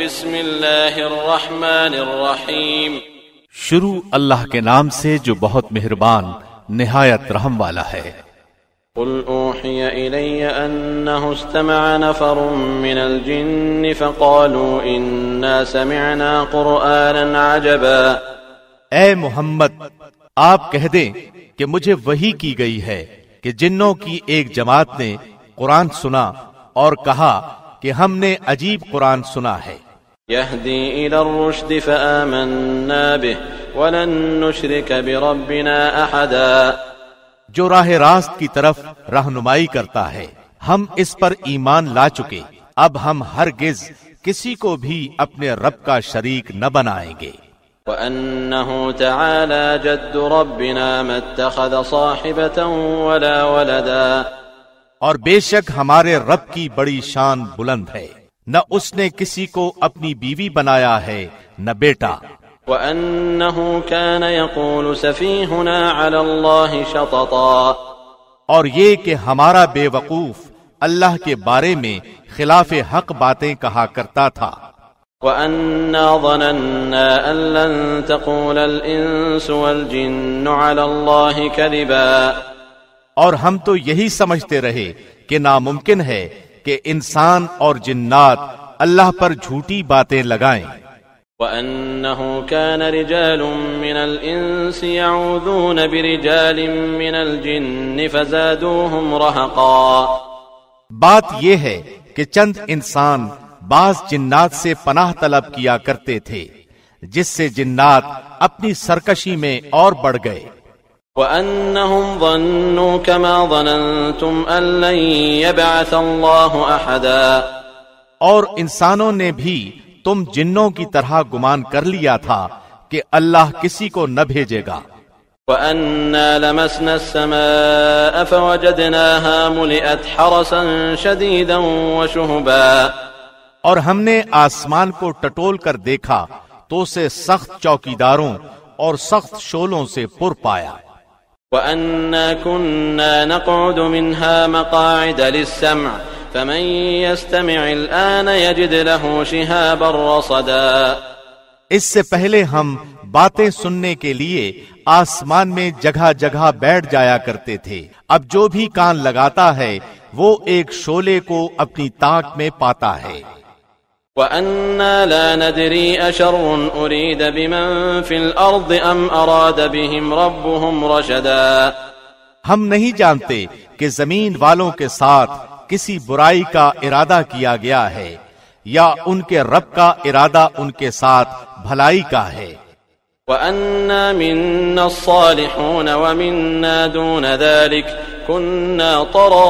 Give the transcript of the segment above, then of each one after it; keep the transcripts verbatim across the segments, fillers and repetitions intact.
بسم اللہ الرحمن الرحیم، شروع اللہ کے نام سے جو بہت مہربان نہایت رحم والا ہے۔ قل اوحی الی انہ استمع نفر من الجن فقالوا انا سمعنا قرآنا عجبا۔ اے محمد، آپ کہہ دیں کہ مجھے وحی کی گئی ہے کہ جنوں کی ایک جماعت نے قرآن سنا اور کہا کہ ہم نے عجیب قرآن سنا ہے۔ یہدی الی الرشد فآمنا به ولن نشرک بربنا احدا۔ جو راہ راست کی طرف رہنمائی کرتا ہے، ہم اس پر ایمان لا چکے، اب ہم ہرگز کسی کو بھی اپنے رب کا شریک نہ بنائیں گے۔ وَأَنَّهُ تَعَالَى جَدُّ رَبِّنَا مَا اتَّخَذَ صَاحِبَةً وَلَا وَلَدًا۔ اور بے شک ہمارے رب کی بڑی شان بلند ہے، نہ اس نے کسی کو اپنی بیوی بنایا ہے نہ بیٹا۔ وَأَنَّهُ كَانَ يَقُولُ سَفِيهُنَا عَلَى اللَّهِ شَطَطًا۔ اور یہ کہ ہمارا بے وقوف اللہ کے بارے میں خلاف حق باتیں کہا کرتا تھا۔ وَأَنَّا ظَنَنَّا أَن لَّن تَقُولَ الْإِنسُ وَالْجِنُّ عَلَى اللَّهِ كَذِبًا۔ اور ہم تو یہی سمجھتے رہے کہ ناممکن ہے کہ انسان اور جنات اللہ پر جھوٹی باتیں لگائیں۔ وَأَنَّهُ كَانَ رِجَالٌ مِّنَ الْإِنسِ يَعُوذُونَ بِرِجَالٍ مِّنَ الْجِنِّ فَزَادُوهُمْ رَهَقًا۔ بات یہ ہے کہ چند انسان بعض جنات سے پناہ طلب کیا کرتے تھے، جس سے جنات اپنی سرکشی میں اور بڑھ گئے۔ وَأَنَّهُمْ ظَنُّوا كَمَا ظَنَنْتُمْ أَن لَّن يَبْعَثَ اللَّهُ أَحَدًا۔ اور انسانوں نے بھی تم جنوں کی طرح گمان کر لیا تھا کہ اللہ کسی کو نہ بھیجے گا۔ وَأَنَّا لَمَسْنَا السَّمَاءَ فَوَجَدْنَاهَا مُلِئَتْ حَرَسًا شَدِيدًا وَشُهُبًا۔ اور ہم نے آسمان کو ٹٹول کر دیکھا تو اسے سخت چوکیداروں اور سخت شولوں سے پر پایا۔ وَأَنَّا كُنَّا نَقْعُدُ مِنْهَا مَقَاعِدَ لِلسَّمْعِ فَمَن يَسْتَمِعِ الْآنَ يَجِدْ لَهُ شِهَابًا رَّصَدًا۔ اس سے پہلے ہم باتیں سننے کے لیے آسمان میں جگہ جگہ بیٹھ جایا کرتے تھے، اب جو بھی کان لگاتا ہے وہ ایک شولے کو اپنی تاک میں پاتا ہے۔ وَأَنَّا لَا نَدْرِي أَشَرٌّ أُرِيدَ بِمَن فِي الْأَرْضِ أَمْ أَرَادَ بِهِمْ رَبُّهُمْ رَشَدًا۔ ہم نہیں جانتے کہ زمین والوں کے ساتھ کسی برائی کا ارادہ کیا گیا ہے یا ان کے رب کا ارادہ ان کے ساتھ بھلائی کا ہے۔ وَأَنَّا مِنَّا الصَّالِحُونَ وَمِنَّا دُونَ ذَلِكَ كُنَّا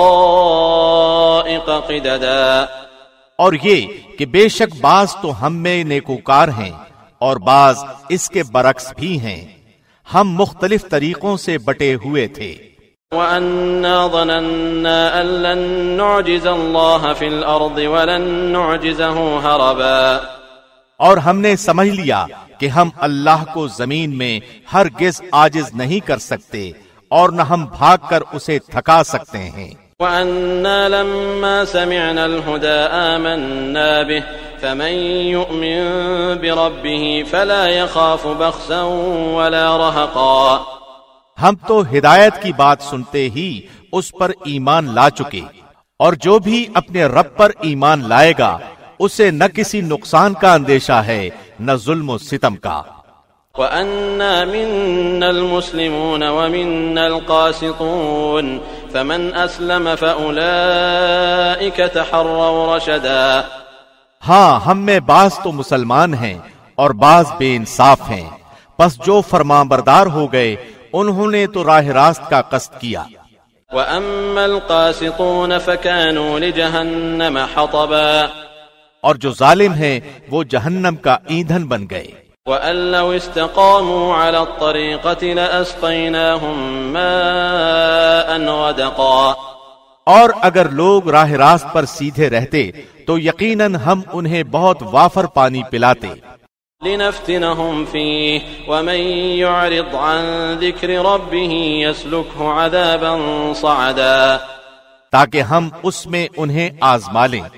طَرَائِقَ قِدَدًا۔ اور یہ کہ بے شک بعض تو ہم میں نیکوکار ہیں اور بعض اس کے برعکس بھی ہیں، ہم مختلف طریقوں سے بٹے ہوئے تھے۔ وَأَنَّا ظَنَنَّا أَن لَّن نُّعْجِزَ اللَّهَ فِي الْأَرْضِ وَلَن نُّعْجِزَهُ هَرَبًا۔ اور ہم نے سمجھ لیا کہ ہم اللہ کو زمین میں ہرگز عاجز نہیں کر سکتے اور نہ ہم بھاگ کر اسے تھکا سکتے ہیں۔ وَأَنَّا لَمَّا سَمِعْنَا الْهُدَىٰ آمَنَّا بِهِ فَمَن يُؤْمِن بِرَبِّهِ فَلَا يَخَافُ بَخْسًا وَلَا رَهَقًا۔ ہم تو ہدایت کی بات سنتے ہی اس پر ایمان لا چکے، اور جو بھی اپنے رب پر ایمان لائے گا اسے نہ کسی نقصان کا اندیشہ ہے نہ ظلم و ستم کا۔ وَأَنَّا مِنَّا الْمُسْلِمُونَ وَمِنَّا الْقَاسِطُونَ فَمَنْ أَسْلَمَ فَأُولَئِكَ تَحَرَّوْا رَشَدًا۔ ہاں، ہم میں بعض تو مسلمان ہیں اور بعض بے انصاف ہیں، پس جو فرمانبردار ہو گئے انہوں نے تو راہ راست کا قصد کیا۔ وَأَمَّا الْقَاسِطُونَ فَكَانُوا لِجَهَنَّمَ حَطَبًا۔ اور جو ظالم ہیں وہ جہنم کا ایندھن بن گئے۔ وَأَن لَّوْ اسْتَقَامُوا عَلَى الطَّرِيقَةِ لَأَسْقَيْنَاهُم مَّاءً غَدَقًا۔ اور اگر لوگ راہ راست پر سیدھے رہتے تو یقیناً ہم انہیں بہت وافر پانی پلاتے۔ لِنَفْتِنَهُمْ فِيهِ وَمَن يُعْرِضْ عَن ذِكْرِ رَبِّهِ يَسْلُكْهُ عَذَابًا صَعَدًا۔ تاکہ ہم اس میں انہیں آزما لیں،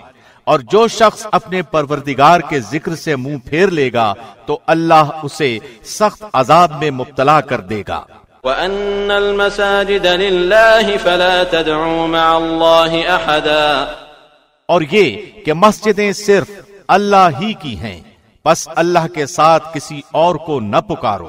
اور جو شخص اپنے پروردگار کے ذکر سے منہ پھیر لے گا تو اللہ اسے سخت عذاب میں مبتلا کر دے گا۔ وَأَنَّ الْمَسَاجِدَ لِلَّهِ فَلَا تَدْعُوا مَعَ اللَّهِ أَحَدًا، اور یہ کہ مسجدیں صرف اللہ ہی کی ہیں، بس اللہ کے ساتھ کسی اور کو نہ پکارو۔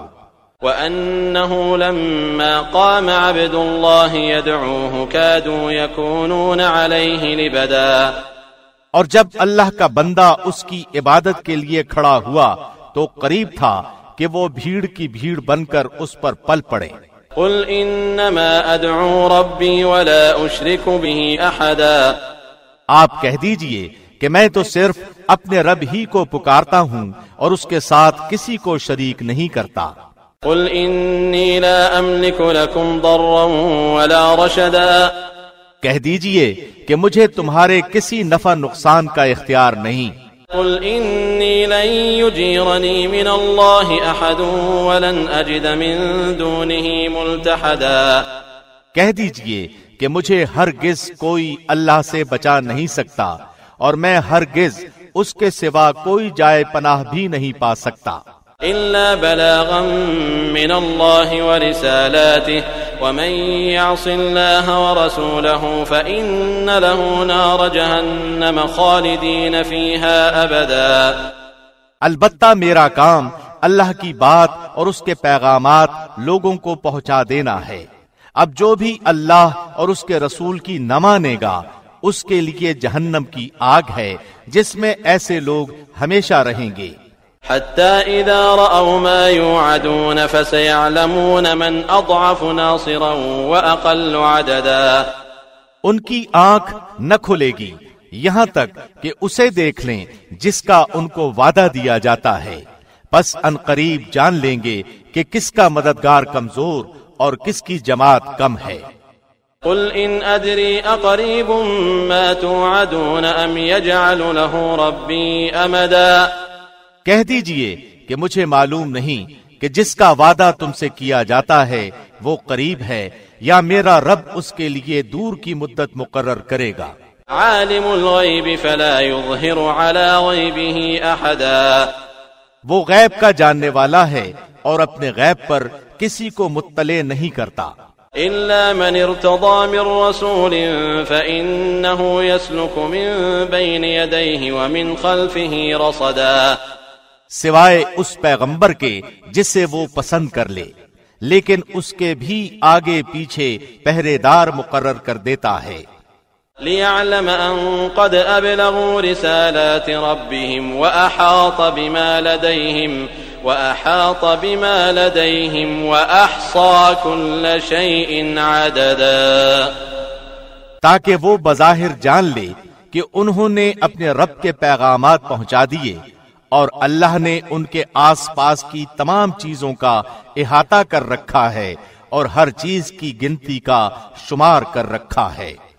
وَأَنَّهُ لَمَّا قَامَ عَبْدُ اللَّهِ يَدْعُوهُ كَادُوا يَكُونُونَ عَلَيْهِ لِبَدًا، اور جب اللہ کا بندہ اس کی عبادت کے لیے کھڑا ہوا تو قریب تھا کہ وہ بھیڑ کی بھیڑ بن کر اس پر پل پڑے۔ قُلْ إِنَّمَا أَدْعُو رَبِّي وَلَا أُشْرِكُ بِهِ أَحَدًا، آپ کہہ دیجئے کہ میں تو صرف اپنے رب ہی کو پکارتا ہوں اور اس کے ساتھ کسی کو شریک نہیں کرتا۔ قُلْ إِنِّي لَا أَمْلِكُ لَكُمْ ضَرًّا وَلَا رَشَدًا، کہہ دیجئے کہ مجھے تمہارے کسی نفع نقصان کا اختیار نہیں۔ قُلْ إِنِّي لَن يُجِيرَنِي مِنَ اللَّهِ أَحَدٌ وَلَنْ أَجِدَ مِن دُونِهِ مُلْتَحَدًا، کہہ دیجئے کہ مجھے ہرگز کوئی اللہ سے بچا نہیں سکتا اور میں ہرگز اس کے سوا کوئی جائے پناہ بھی نہیں پا سکتا۔ إِلَّا بَلَاغًا مِّنَ اللَّهِ وَرِسَالَاتِهِ وَمَن يَعْصِ اللَّهَ وَرَسُولَهُ فَإِنَّ لَهُ نَارَ جَهَنَّمَ خَالِدِينَ فِيهَا أَبَدًا، البتہ میرا کام اللہ کی بات اور اس کے پیغامات لوگوں کو پہنچا دینا ہے۔ اب جو بھی اللہ اور اس کے رسول کی نہ مانے گا اس کے لیے جہنم کی آگ ہے جس میں ایسے لوگ ہمیشہ رہیں گے۔ حتى إذا رأوا ما يوعدون فسيعلمون من أضعف ناصرا وأقل عددا، ان کی آنکھ نہ کھلے گی یہاں تک کہ اسے دیکھ لیں جس کا ان کو وعدہ دیا جاتا ہے، پس ان قریب جان لیں گے کہ کس کا مددگار کمزور اور کس کی جماعت کم ہے۔ قل إن أدري أقريب ما توعدون أم يجعل له ربي أمدا، کہہ دیجئے کہ مجھے معلوم نہیں کہ جس کا وعدہ تم سے کیا جاتا ہے وہ قریب ہے یا میرا رب اس کے لیے دور کی مدت مقرر کرے گا۔ عالم الغیب فلا يظہر على غیبه احدا، وہ غیب کا جاننے والا ہے اور اپنے غیب پر کسی کو مطلع نہیں کرتا۔ إلا من ارتضى من رسول فإنه يسلك من بين يديه ومن خلفه رصدا، سوائے اس پیغمبر کے جسے وہ پسند کر لے، لیکن اس کے بھی آگے پیچھے پہرے دار مقرر کر دیتا ہے۔ ليعلم أن قد أبلغوا رسالات ربهم وأحاط بما لديهم وأحاط بما لديهم وأحصى كل شيء عددا، تاکہ وہ بظاہر جان لے کہ انہوں نے اپنے رب کے پیغامات پہنچا دیے اور اللہ نے ان کے آس پاس کی تمام چیزوں کا احاطہ کر رکھا ہے اور ہر چیز کی گنتی کا شمار کر رکھا ہے۔